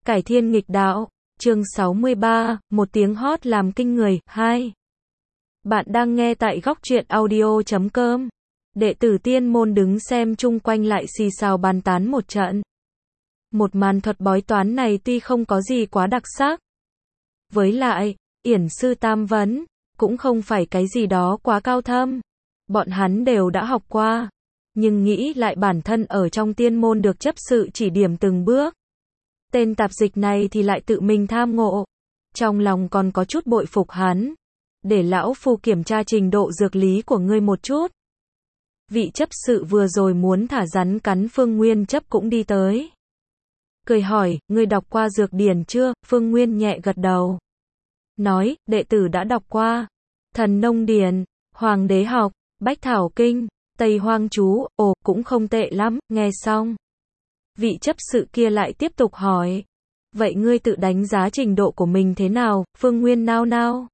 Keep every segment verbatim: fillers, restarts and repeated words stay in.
Cải thiên nghịch đạo, chương sáu mươi ba, một tiếng hót làm kinh người, hai. Bạn đang nghe tại góc truyện audio chấm com. Đệ tử tiên môn đứng xem chung quanh lại xì xào bàn tán một trận. Một màn thuật bói toán này tuy không có gì quá đặc sắc. Với lại, yển sư tam vấn, cũng không phải cái gì đó quá cao thâm. Bọn hắn đều đã học qua. Nhưng nghĩ lại bản thân ở trong tiên môn được chấp sự chỉ điểm từng bước. Tên tạp dịch này thì lại tự mình tham ngộ. Trong lòng còn có chút bội phục hắn. Để lão phu kiểm tra trình độ dược lý của ngươi một chút. Vị chấp sự vừa rồi muốn thả rắn cắn Phương Nguyên chấp cũng đi tới. Cười hỏi, ngươi đọc qua dược điển chưa? Phương Nguyên nhẹ gật đầu. Nói, đệ tử đã đọc qua. Thần nông điển, hoàng đế học, bách thảo kinh, tây hoang chú, ồ, cũng không tệ lắm, nghe xong. Vị chấp sự kia lại tiếp tục hỏi. Vậy ngươi tự đánh giá trình độ của mình thế nào? Phương Nguyên nao nao.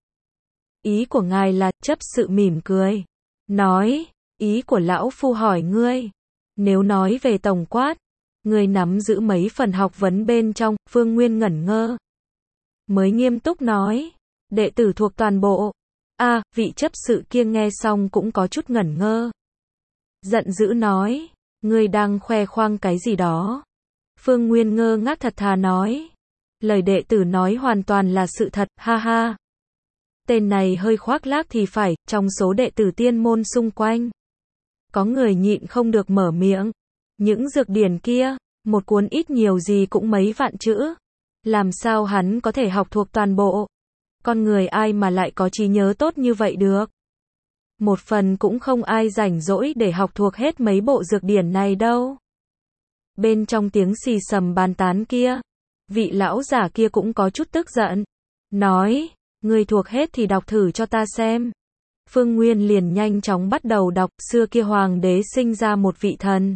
Ý của ngài là, chấp sự mỉm cười. Nói, ý của lão phu hỏi ngươi. Nếu nói về tổng quát, ngươi nắm giữ mấy phần học vấn bên trong? Phương Nguyên ngẩn ngơ. Mới nghiêm túc nói. Đệ tử thuộc toàn bộ. A, à, vị chấp sự kia nghe xong cũng có chút ngẩn ngơ. Giận dữ nói. Ngươi đang khoe khoang cái gì đó? Phương Nguyên ngơ ngác thật thà nói. Lời đệ tử nói hoàn toàn là sự thật, ha ha. Tên này hơi khoác lác thì phải, trong số đệ tử tiên môn xung quanh. Có người nhịn không được mở miệng. Những dược điển kia, một cuốn ít nhiều gì cũng mấy vạn chữ. Làm sao hắn có thể học thuộc toàn bộ? Con người ai mà lại có trí nhớ tốt như vậy được? Một phần cũng không ai rảnh rỗi để học thuộc hết mấy bộ dược điển này đâu. Bên trong tiếng xì xầm bàn tán kia, vị lão giả kia cũng có chút tức giận. Nói, ngươi thuộc hết thì đọc thử cho ta xem. Phương Nguyên liền nhanh chóng bắt đầu đọc. Xưa kia hoàng đế sinh ra một vị thần.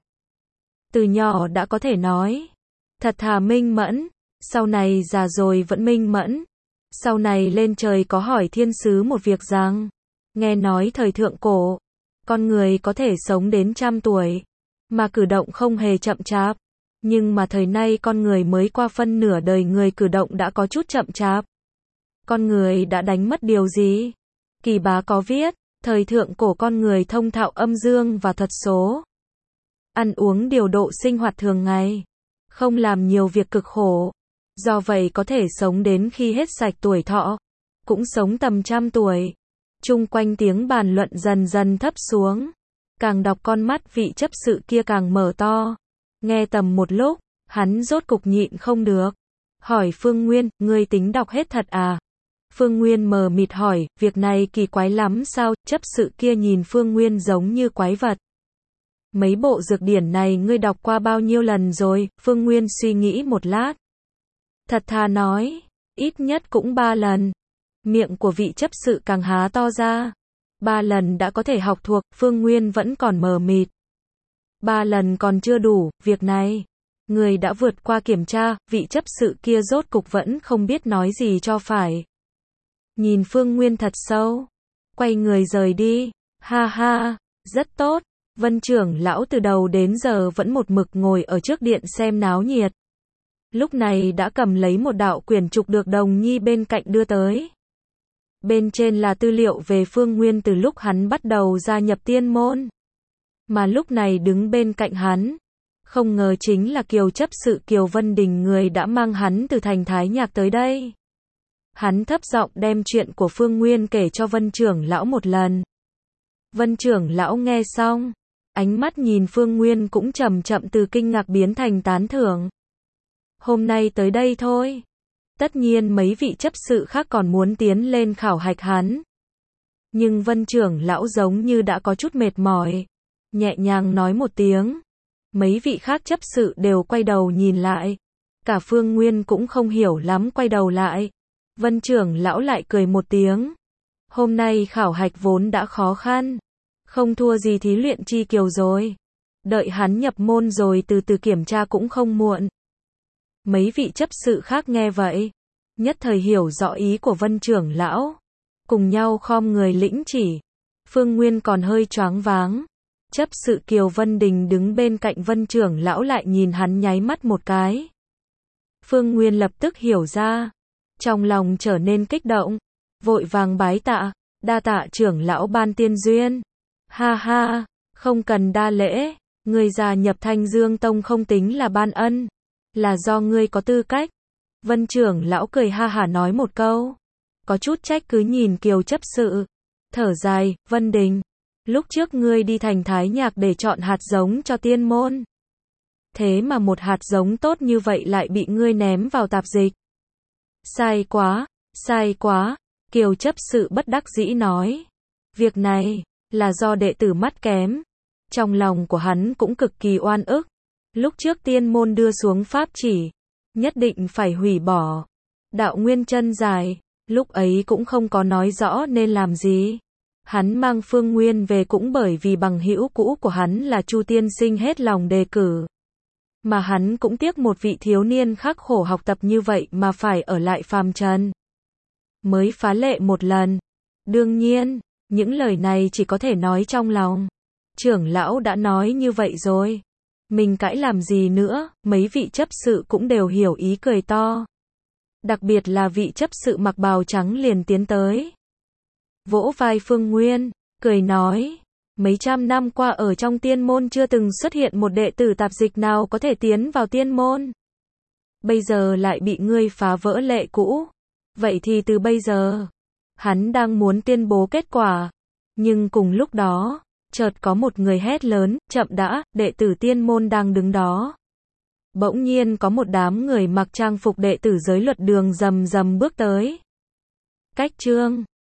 Từ nhỏ đã có thể nói. Thật thà minh mẫn. Sau này già rồi vẫn minh mẫn. Sau này lên trời có hỏi thiên sứ một việc rằng. Nghe nói thời thượng cổ, con người có thể sống đến trăm tuổi, mà cử động không hề chậm chạp. Nhưng mà thời nay con người mới qua phân nửa đời người cử động đã có chút chậm chạp. Con người đã đánh mất điều gì? Kỳ Bá có viết, thời thượng cổ con người thông thạo âm dương và thuật số. Ăn uống điều độ sinh hoạt thường ngày. Không làm nhiều việc cực khổ. Do vậy có thể sống đến khi hết sạch tuổi thọ. Cũng sống tầm trăm tuổi. Chung quanh tiếng bàn luận dần dần thấp xuống. Càng đọc con mắt vị chấp sự kia càng mở to. Nghe tầm một lúc, hắn rốt cục nhịn không được. Hỏi Phương Nguyên, ngươi tính đọc hết thật à? Phương Nguyên mờ mịt hỏi, việc này kỳ quái lắm sao? Chấp sự kia nhìn Phương Nguyên giống như quái vật. Mấy bộ dược điển này ngươi đọc qua bao nhiêu lần rồi? Phương Nguyên suy nghĩ một lát. Thật thà nói, ít nhất cũng ba lần. Miệng của vị chấp sự càng há to ra. Ba lần đã có thể học thuộc, Phương Nguyên vẫn còn mờ mịt. Ba lần còn chưa đủ, việc này. Người đã vượt qua kiểm tra, vị chấp sự kia rốt cục vẫn không biết nói gì cho phải. Nhìn Phương Nguyên thật sâu. Quay người rời đi. Ha ha, rất tốt. Vân trưởng lão từ đầu đến giờ vẫn một mực ngồi ở trước điện xem náo nhiệt. Lúc này đã cầm lấy một đạo quyển trục được Đồng Nhi bên cạnh đưa tới. Bên trên là tư liệu về Phương Nguyên từ lúc hắn bắt đầu gia nhập tiên môn. Mà lúc này đứng bên cạnh hắn, không ngờ chính là Kiều chấp sự Kiều Vân Đình, người đã mang hắn từ thành Thái Nhạc tới đây. Hắn thấp giọng đem chuyện của Phương Nguyên kể cho Vân trưởng lão một lần. Vân trưởng lão nghe xong, ánh mắt nhìn Phương Nguyên cũng chậm chậm từ kinh ngạc biến thành tán thưởng. Hôm nay tới đây thôi. Tất nhiên mấy vị chấp sự khác còn muốn tiến lên khảo hạch hắn. Nhưng Vân trưởng lão giống như đã có chút mệt mỏi. Nhẹ nhàng nói một tiếng. Mấy vị khác chấp sự đều quay đầu nhìn lại. Cả Phương Nguyên cũng không hiểu lắm quay đầu lại. Vân trưởng lão lại cười một tiếng. Hôm nay khảo hạch vốn đã khó khăn. Không thua gì thí luyện chi kiều rồi. Đợi hắn nhập môn rồi từ từ kiểm tra cũng không muộn. Mấy vị chấp sự khác nghe vậy, nhất thời hiểu rõ ý của Vân trưởng lão, cùng nhau khom người lĩnh chỉ. Phương Nguyên còn hơi choáng váng. Chấp sự Kiều Vân Đình đứng bên cạnh Vân trưởng lão lại nhìn hắn nháy mắt một cái. Phương Nguyên lập tức hiểu ra, trong lòng trở nên kích động, vội vàng bái tạ, đa tạ trưởng lão ban tiên duyên. Ha ha, không cần đa lễ, ngươi gia nhập Thanh Dương Tông không tính là ban ân, là do ngươi có tư cách. Vân trưởng lão cười ha hả nói một câu, có chút trách cứ nhìn Kiều chấp sự, thở dài, Vân Đình, lúc trước ngươi đi thành Thái Nhạc để chọn hạt giống cho tiên môn. Thế mà một hạt giống tốt như vậy lại bị ngươi ném vào tạp dịch. Sai quá, sai quá, Kiều chấp sự bất đắc dĩ nói. Việc này, là do đệ tử mắt kém. Trong lòng của hắn cũng cực kỳ oan ức. Lúc trước tiên môn đưa xuống pháp chỉ, nhất định phải hủy bỏ. Đạo nguyên chân dài, lúc ấy cũng không có nói rõ nên làm gì. Hắn mang Phương Nguyên về cũng bởi vì bằng hữu cũ của hắn là Chu tiên sinh hết lòng đề cử. Mà hắn cũng tiếc một vị thiếu niên khắc khổ học tập như vậy mà phải ở lại phàm trần. Mới phá lệ một lần. Đương nhiên, những lời này chỉ có thể nói trong lòng. Trưởng lão đã nói như vậy rồi. Mình cãi làm gì nữa, mấy vị chấp sự cũng đều hiểu ý cười to. Đặc biệt là vị chấp sự mặc bào trắng liền tiến tới. Vỗ vai Phương Nguyên, cười nói. Mấy trăm năm qua ở trong tiên môn chưa từng xuất hiện một đệ tử tạp dịch nào có thể tiến vào tiên môn. Bây giờ lại bị ngươi phá vỡ lệ cũ. Vậy thì từ bây giờ, hắn đang muốn tuyên bố kết quả. Nhưng cùng lúc đó, chợt có một người hét lớn, chậm đã, đệ tử tiên môn đang đứng đó. Bỗng nhiên có một đám người mặc trang phục đệ tử giới luật đường rầm rầm bước tới. Cách chương